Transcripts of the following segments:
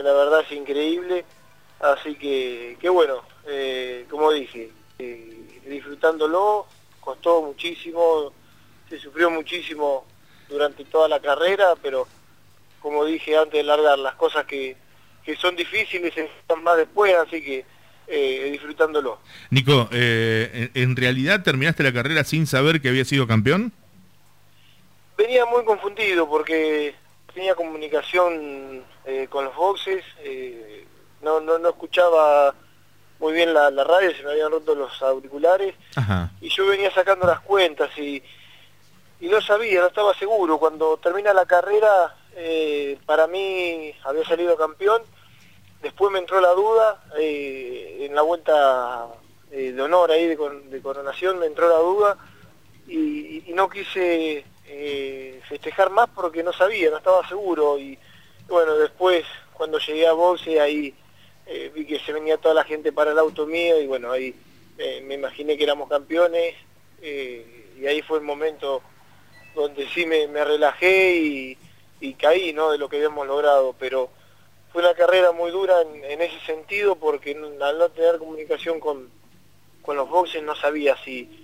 la verdad es increíble, así que bueno, como dije, disfrutándolo, costó muchísimo, se sufrió muchísimo durante toda la carrera, pero como dije antes de largar, las cosas que son difíciles se están más después, así que disfrutándolo. Nico, ¿en realidad terminaste la carrera sin saber que había sido campeón? Venía muy confundido porque tenía comunicación con los boxes, no escuchaba muy bien la radio, se me habían roto los auriculares, Ajá. y yo venía sacando las cuentas y no sabía, no estaba seguro. Cuando termina la carrera, para mí había salido campeón. Después me entró la duda, en la vuelta de honor ahí de coronación me entró la duda y no quise festejar más porque no sabía, no estaba seguro. Y bueno, después cuando llegué a boxe ahí vi que se venía toda la gente para el auto mío y bueno, ahí me imaginé que éramos campeones y ahí fue el momento donde sí me relajé y caí, ¿no?, de lo que habíamos logrado, pero fue una carrera muy dura en ese sentido porque al no tener comunicación con los boxes no sabía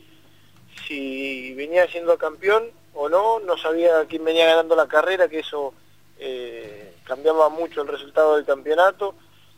si venía siendo campeón o no sabía quién venía ganando la carrera, que eso cambiaba mucho el resultado del campeonato,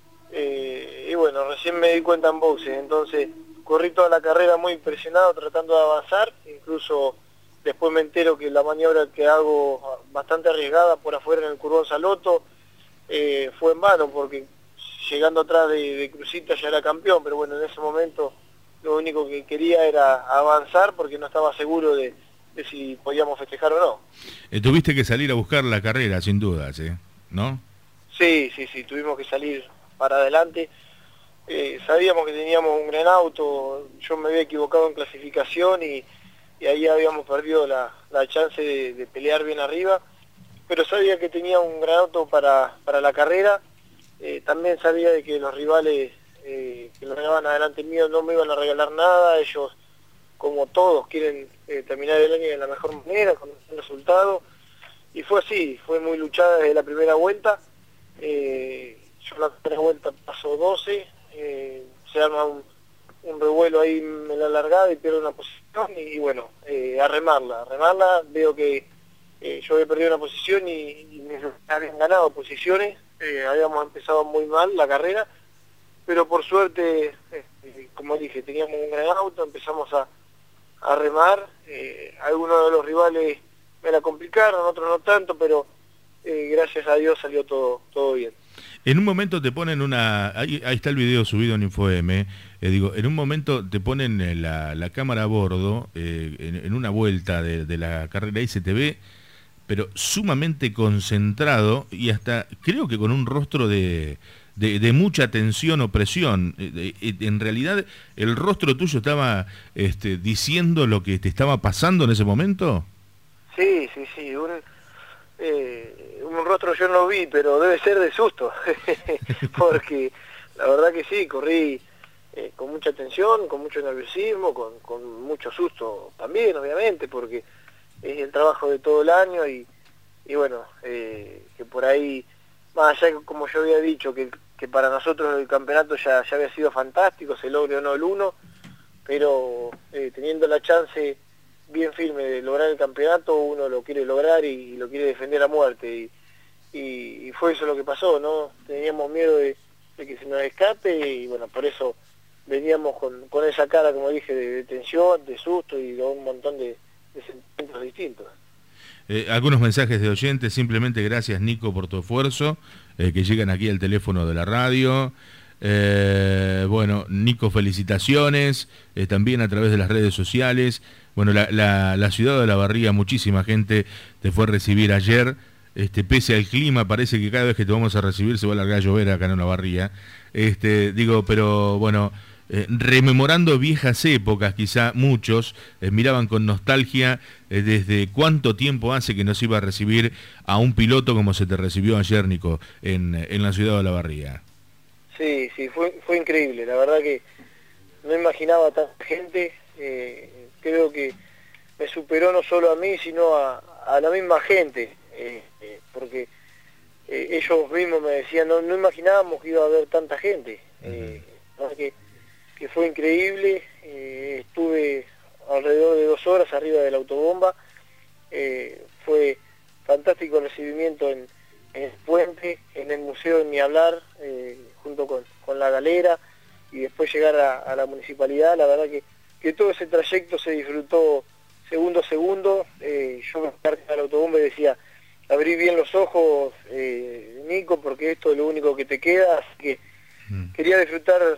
y bueno, recién me di cuenta en boxes, entonces corrí toda la carrera muy impresionado tratando de avanzar, incluso después me entero que la maniobra que hago bastante arriesgada por afuera en el Curvón Saloto, fue en vano porque llegando atrás de Cruzita ya era campeón, pero bueno, en ese momento lo único que quería era avanzar porque no estaba seguro de si podíamos festejar o no. Tuviste que salir a buscar la carrera, sin dudas, ¿no? Sí, tuvimos que salir para adelante. Sabíamos que teníamos un gran auto, yo me había equivocado en clasificación y ahí habíamos perdido la chance de pelear bien arriba, pero sabía que tenía un gran auto para la carrera. También sabía de que los rivales que lo ganaban adelante mío no me iban a regalar nada, ellos como todos quieren terminar el año de la mejor manera, con un resultado, y fue así, fue muy luchada desde la primera vuelta. Yo la primera vuelta paso 12, se arma un revuelo ahí en la largada y pierdo una posición y bueno, a remarla, veo que yo había perdido una posición y me habían ganado posiciones, habíamos empezado muy mal la carrera, pero por suerte, como dije, teníamos un gran auto, empezamos a remar, algunos de los rivales me la complicaron, otros no tanto, pero gracias a Dios salió todo bien. En un momento te ponen ahí está el video subido en InfoM, digo, en un momento te ponen la cámara a bordo, en una vuelta de la carrera y se te ve, pero sumamente concentrado y hasta creo que con un rostro de mucha tensión o presión. En realidad, ¿el rostro tuyo estaba diciendo lo que te estaba pasando en ese momento? Sí, un rostro yo no vi, pero debe ser de susto, porque la verdad que sí, corrí con mucha tensión, con mucho nerviosismo, con mucho susto también, obviamente, porque es el trabajo de todo el año y bueno, que por ahí, más allá que como yo había dicho, que para nosotros el campeonato ya había sido fantástico, se logre o no el uno, pero teniendo la chance bien firme de lograr el campeonato, uno lo quiere lograr y lo quiere defender a muerte, y fue eso lo que pasó, ¿no? Teníamos miedo de que se nos escape y bueno, por eso veníamos con esa cara, como dije, de tensión, de susto y de un montón de sentimientos distintos. Algunos mensajes de oyentes, simplemente gracias Nico por tu esfuerzo, que llegan aquí al teléfono de la radio. Bueno, Nico, felicitaciones, también a través de las redes sociales. Bueno, la ciudad de Olavarría, muchísima gente te fue a recibir ayer, pese al clima, parece que cada vez que te vamos a recibir se va a largar a llover acá en Olavarría. Digo, pero bueno, rememorando viejas épocas, quizá muchos miraban con nostalgia desde cuánto tiempo hace que nos iba a recibir a un piloto como se te recibió ayer, Nico, en la ciudad de Olavarría. Sí, fue increíble, la verdad que no imaginaba tanta gente, creo que me superó no solo a mí, sino a la misma gente, porque ellos mismos me decían, no imaginábamos que iba a haber tanta gente. Que fue increíble. Estuve alrededor de 2 horas arriba de la autobomba. Fue fantástico el recibimiento en el puente, en el museo ni hablar, junto con la galera, y después llegar a la municipalidad. La verdad que todo ese trayecto se disfrutó segundo a segundo. Yo me paré a la autobomba y decía, abrí bien los ojos, Nico, porque esto es lo único que te queda, así que quería disfrutar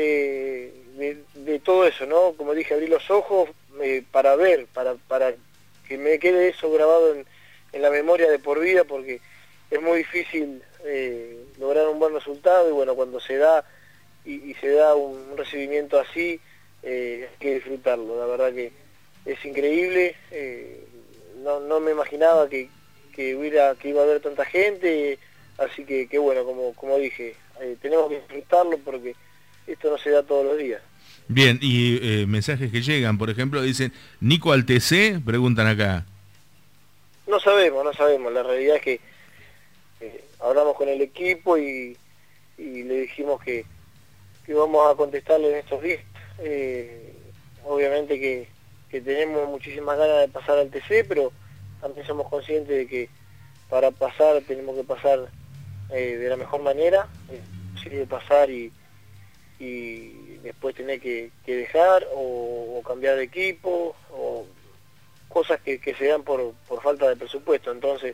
de todo eso, ¿no? Como dije, abrí los ojos para ver, para que me quede eso grabado en la memoria de por vida, porque es muy difícil lograr un buen resultado, y bueno, cuando se da y se da un recibimiento así, hay que disfrutarlo. La verdad que es increíble. No me imaginaba que iba a haber tanta gente, así que bueno, como dije, tenemos que disfrutarlo porque esto no se da todos los días. Bien, y mensajes que llegan, por ejemplo, dicen, Nico al TC, preguntan acá. No sabemos, la realidad es que hablamos con el equipo y le dijimos que vamos a contestarle en estos días. Obviamente que tenemos muchísimas ganas de pasar al TC, pero también somos conscientes de que para pasar tenemos que pasar de la mejor manera, de pasar y después tener que dejar o cambiar de equipo, o cosas que se dan por falta de presupuesto. Entonces,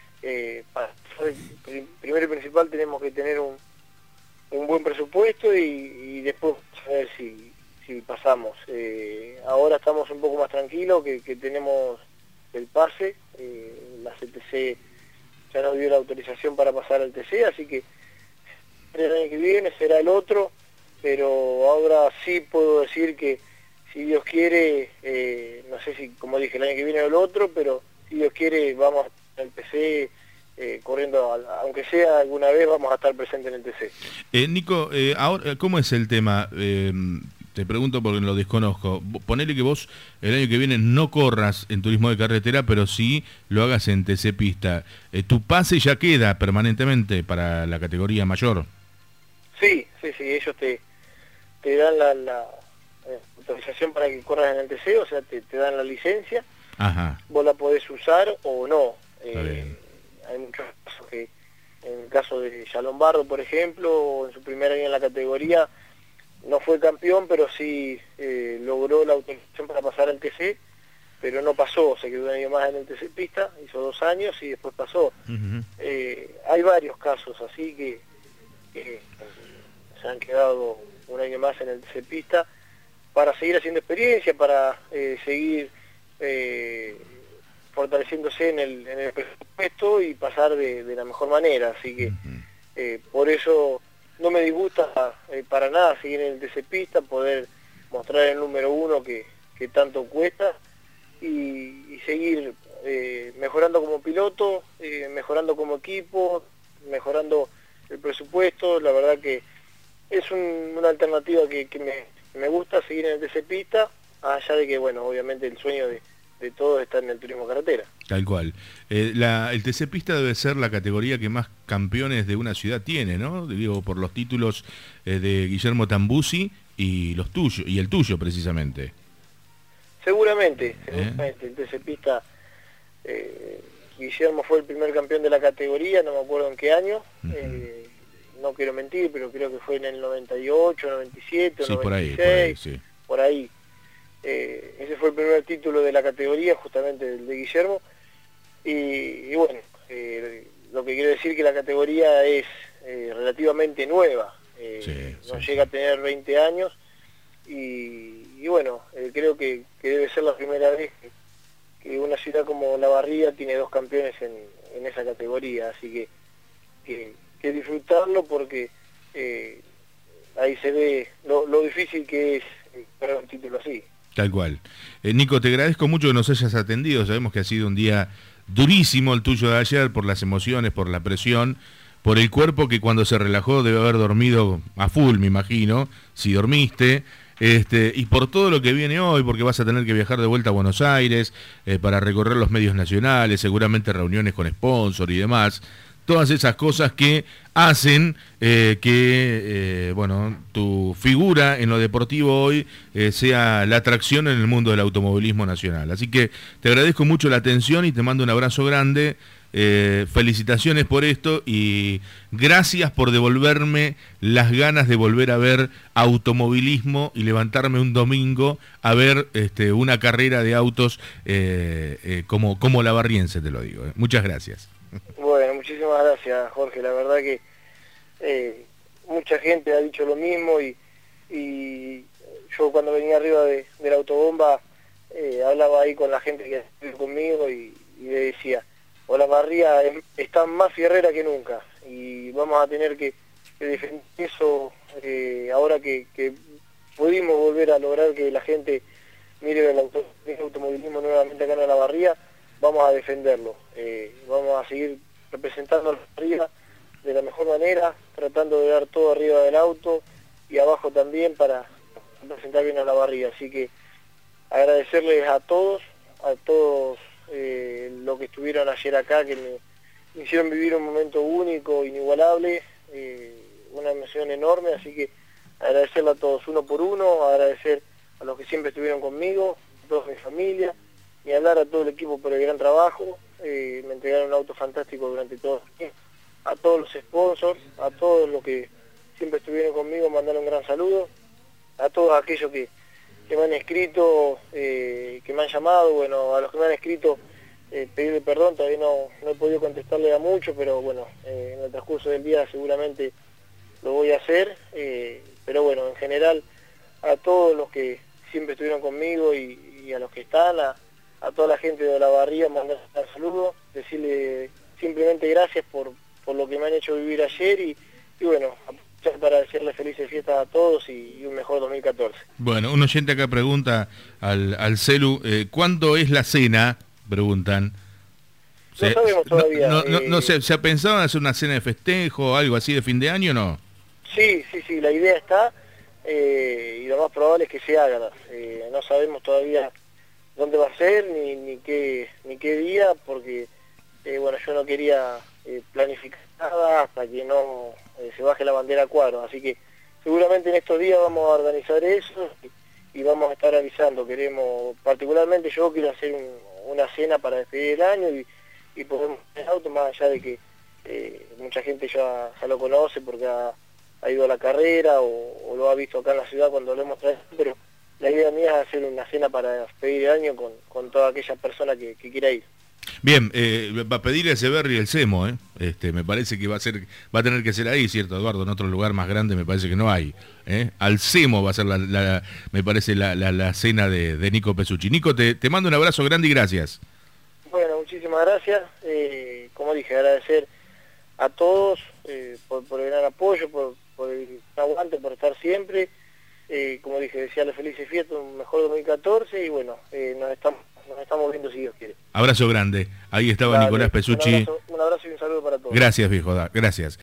primero y principal tenemos que tener un buen presupuesto y después saber si pasamos. Ahora estamos un poco más tranquilos, que tenemos el pase, la CTC ya nos dio la autorización para pasar al TC, así que el año que viene será el otro, pero ahora sí puedo decir que si Dios quiere, no sé si, como dije, el año que viene o el otro, pero si Dios quiere vamos al TC corriendo, aunque sea alguna vez vamos a estar presentes en el TC. Nico, ahora, ¿cómo es el tema? Te pregunto porque lo desconozco. Ponele que vos el año que viene no corras en turismo de carretera, pero sí lo hagas en TC Pista. ¿Tu pase ya queda permanentemente para la categoría mayor? Sí, ellos te dan la autorización para que corras en el TC, o sea, te dan la licencia. Ajá. Vos la podés usar o no. Hay muchos casos que, en el caso de Yalombardo, por ejemplo, en su primer año en la categoría, no fue campeón, pero sí logró la autorización para pasar al TC, pero no pasó, se quedó un año más en el TC Pista, hizo 2 años y después pasó. Hay varios casos así que se han quedado un año más en el TC Pista para seguir haciendo experiencia, para seguir fortaleciéndose en el presupuesto y pasar de la mejor manera, así que por eso no me disgusta para nada seguir en el TC Pista, poder mostrar el número 1 que tanto cuesta y seguir mejorando como piloto, mejorando como equipo, mejorando el presupuesto. La verdad que es una alternativa que me gusta seguir en el TC Pista, allá de que, bueno, obviamente el sueño de todos está en el turismo carretera. Tal cual. El TC Pista debe ser la categoría que más campeones de una ciudad tiene, ¿no? Digo, por los títulos de Guillermo Tambuzzi y los tuyos, y el tuyo precisamente. Seguramente. El TC Pista, Guillermo fue el primer campeón de la categoría, no me acuerdo en qué año, no quiero mentir, pero creo que fue en el 98, 97, sí, 96, por ahí. Ese fue el primer título de la categoría, justamente el de Guillermo, y bueno, lo que quiero decir que la categoría es relativamente nueva, no llega a tener 20 años, y bueno, creo que debe ser la primera vez que una ciudad como La Barría tiene 2 campeones en esa categoría, así que disfrutarlo, porque ahí se ve lo difícil que es ganar un título así. Tal cual. Nico, te agradezco mucho que nos hayas atendido. Sabemos que ha sido un día durísimo el tuyo de ayer, por las emociones, por la presión, por el cuerpo que cuando se relajó debe haber dormido a full, me imagino, si dormiste, y por todo lo que viene hoy, porque vas a tener que viajar de vuelta a Buenos Aires para recorrer los medios nacionales, seguramente reuniones con sponsor y demás. todas esas cosas que hacen que bueno, tu figura en lo deportivo hoy sea la atracción en el mundo del automovilismo nacional. Así que te agradezco mucho la atención y te mando un abrazo grande. Felicitaciones por esto y gracias por devolverme las ganas de volver a ver automovilismo y levantarme un domingo a ver una carrera de autos como la barriense, te lo digo. Muchas gracias. Bueno, muchísimas gracias, Jorge. La verdad que mucha gente ha dicho lo mismo y yo cuando venía arriba de la autobomba hablaba ahí con la gente que estuvo conmigo y le decía: Olavarría está más fierrera que nunca y vamos a tener que defender eso ahora que pudimos volver a lograr que la gente mire el automovilismo nuevamente acá en Olavarría. Vamos a defenderlo, vamos a seguir representando a Olavarría de la mejor manera, tratando de dar todo arriba del auto y abajo también para representar bien a Olavarría. Así que agradecerles a todos lo que estuvieron ayer acá, que me hicieron vivir un momento único, inigualable, una emoción enorme, así que agradecerle a todos uno por uno, agradecer a los que siempre estuvieron conmigo, a toda mi familia, y hablar a todo el equipo por el gran trabajo. Me entregaron un auto fantástico durante todo el tiempo, a todos los sponsors, a todos los que siempre estuvieron conmigo, mandar un gran saludo, a todos aquellos que me han escrito, que me han llamado, bueno, a los que me han escrito, pedirle perdón, todavía no he podido contestarle a mucho, pero bueno, en el transcurso del día seguramente lo voy a hacer, pero bueno, en general, a todos los que siempre estuvieron conmigo y a los que están, a toda la gente de Olavarría, mandar un saludo, decirle simplemente gracias por lo que me han hecho vivir ayer y bueno, para decirle felices fiestas a todos y un mejor 2014. Bueno, un oyente acá pregunta al celu, ¿cuándo es la cena? Preguntan. No sabemos todavía. No sé, ¿se ha pensado en hacer una cena de festejo o algo así de fin de año o no? Sí, la idea está y lo más probable es que se haga. No sabemos todavía dónde va a ser ni qué día, porque bueno, yo no quería planificar nada hasta que no se baje la bandera a cuadros, así que seguramente en estos días vamos a organizar eso y vamos a estar avisando. Particularmente yo quiero hacer una cena para despedir el año y podemos ir en auto, más allá de que mucha gente ya lo conoce porque ha ido a la carrera o lo ha visto acá en la ciudad cuando lo hemos traído, pero la idea mía es hacer una cena para despedir el año con toda aquella persona que quiera ir. Bien, va a pedir ese Berry el Semo, me parece que va a tener que ser ahí, ¿cierto, Eduardo? En otro lugar más grande me parece que no hay. Al Semo va a ser me parece la cena de Nico Pesucci. Nico, te mando un abrazo grande y gracias. Bueno, muchísimas gracias. Como dije, agradecer a todos por el gran apoyo, por el aguante, por estar siempre. Como dije, desearles felices fiestas, un mejor 2014 y bueno, nos estamos viendo si Dios quiere. Abrazo grande. Ahí estaba Nicolás Pesucci. Un abrazo y un saludo para todos. Gracias, viejo. Gracias.